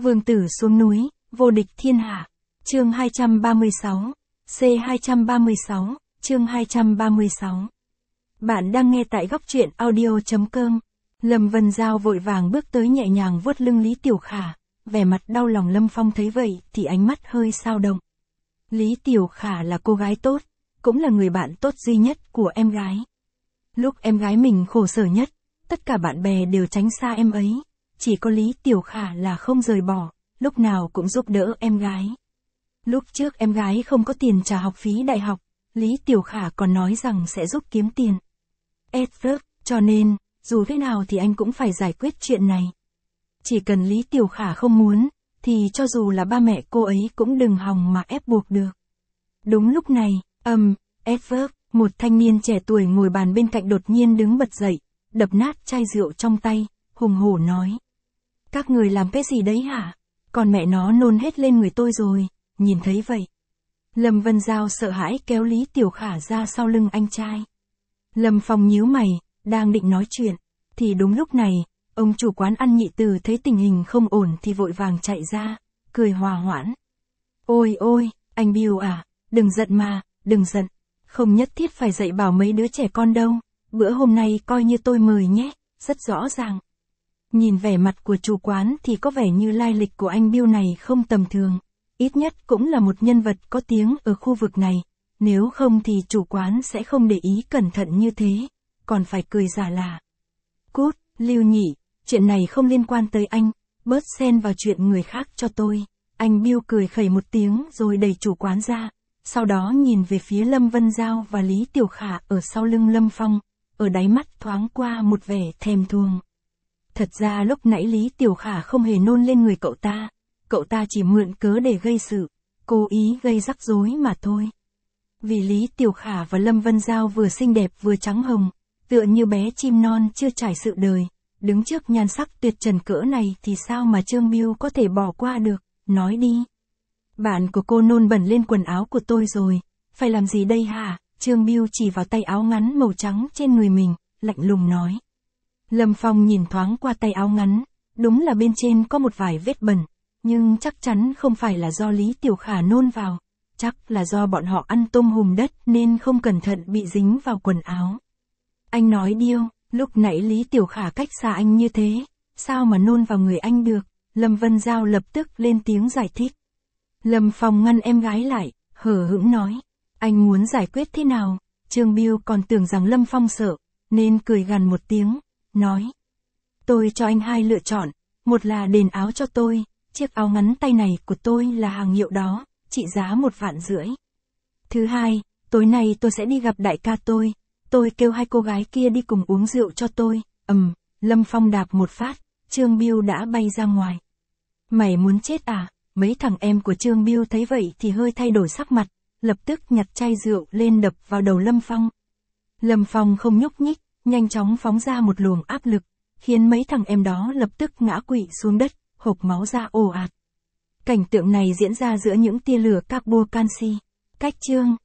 Vương tử xuống núi, vô địch thiên hạ. Chương 236. C236, chương 236. Bạn đang nghe tại góc truyện audio.com. Lâm Vân Giao vội vàng bước tới nhẹ nhàng vuốt lưng Lý Tiểu Khả, vẻ mặt đau lòng. Lâm Phong thấy vậy thì ánh mắt hơi dao động. Lý Tiểu Khả là cô gái tốt, cũng là người bạn tốt duy nhất của em gái. Lúc em gái mình khổ sở nhất, tất cả bạn bè đều tránh xa em ấy, chỉ có Lý Tiểu Khả là không rời bỏ, lúc nào cũng giúp đỡ em gái. Lúc trước em gái không có tiền trả học phí đại học, Lý Tiểu Khả còn nói rằng sẽ giúp kiếm tiền. Cho nên, dù thế nào thì anh cũng phải giải quyết chuyện này. Chỉ cần Lý Tiểu Khả không muốn, thì cho dù là ba mẹ cô ấy cũng đừng hòng mà ép buộc được. Đúng lúc này, một thanh niên trẻ tuổi ngồi bàn bên cạnh đột nhiên đứng bật dậy, đập nát chai rượu trong tay, hùng hổ nói. Các người làm cái gì đấy hả? Còn mẹ nó nôn hết lên người tôi rồi, nhìn thấy vậy. Lâm Vân Giao sợ hãi kéo Lý Tiểu Khả ra sau lưng anh trai. Lâm Phong nhíu mày, đang định nói chuyện, thì đúng lúc này, ông chủ quán ăn Nhị Từ thấy tình hình không ổn thì vội vàng chạy ra, cười hòa hoãn. Ôi ôi, anh Bill à, đừng giận mà, đừng giận, không nhất thiết phải dạy bảo mấy đứa trẻ con đâu, bữa hôm nay coi như tôi mời nhé, rất rõ ràng. Nhìn vẻ mặt của chủ quán thì có vẻ như lai lịch của anh Bill này không tầm thường, ít nhất cũng là một nhân vật có tiếng ở khu vực này, nếu không thì chủ quán sẽ không để ý cẩn thận như thế, còn phải cười giả là. Cút, Lưu nhỉ, chuyện này không liên quan tới anh, bớt xen vào chuyện người khác cho tôi. Anh Bill cười khẩy một tiếng rồi đẩy chủ quán ra, sau đó nhìn về phía Lâm Vân Giao và Lý Tiểu Khả ở sau lưng Lâm Phong, ở đáy mắt thoáng qua một vẻ thèm thuồng. Thật ra lúc nãy Lý Tiểu Khả không hề nôn lên người cậu ta chỉ mượn cớ để gây sự, cố ý gây rắc rối mà thôi. Vì Lý Tiểu Khả và Lâm Vân Giao vừa xinh đẹp vừa trắng hồng, tựa như bé chim non chưa trải sự đời, đứng trước nhan sắc tuyệt trần cỡ này thì sao mà Trương Bill có thể bỏ qua được, nói đi. Bạn của cô nôn bẩn lên quần áo của tôi rồi, phải làm gì đây hả? Trương Bill chỉ vào tay áo ngắn màu trắng trên người mình, lạnh lùng nói. Lâm Phong nhìn thoáng qua tay áo ngắn, đúng là bên trên có một vài vết bẩn, nhưng chắc chắn không phải là do Lý Tiểu Khả nôn vào, chắc là do bọn họ ăn tôm hùm đất nên không cẩn thận bị dính vào quần áo. Anh nói điêu, lúc nãy Lý Tiểu Khả cách xa anh như thế, sao mà nôn vào người anh được? Lâm Vân Giao lập tức lên tiếng giải thích. Lâm Phong ngăn em gái lại, hờ hững nói, anh muốn giải quyết thế nào? Trương Bill còn tưởng rằng Lâm Phong sợ, nên cười gằn một tiếng, nói. Tôi cho anh hai lựa chọn, một là đền áo cho tôi, chiếc áo ngắn tay này của tôi là hàng hiệu đó, trị giá 1,5 vạn. Thứ hai, tối nay tôi sẽ đi gặp đại ca tôi kêu hai cô gái kia đi cùng uống rượu cho tôi. Lâm Phong đạp một phát, Trương Bill đã bay ra ngoài. Mày muốn chết à? Mấy thằng em của Trương Bill thấy vậy thì hơi thay đổi sắc mặt, lập tức nhặt chai rượu lên đập vào đầu Lâm Phong. Lâm Phong không nhúc nhích, nhanh chóng phóng ra một luồng áp lực, khiến mấy thằng em đó lập tức ngã quỵ xuống đất, hộc máu ra ồ ạt. Cảnh tượng này diễn ra giữa những tia lửa carbon canxi. Cách chương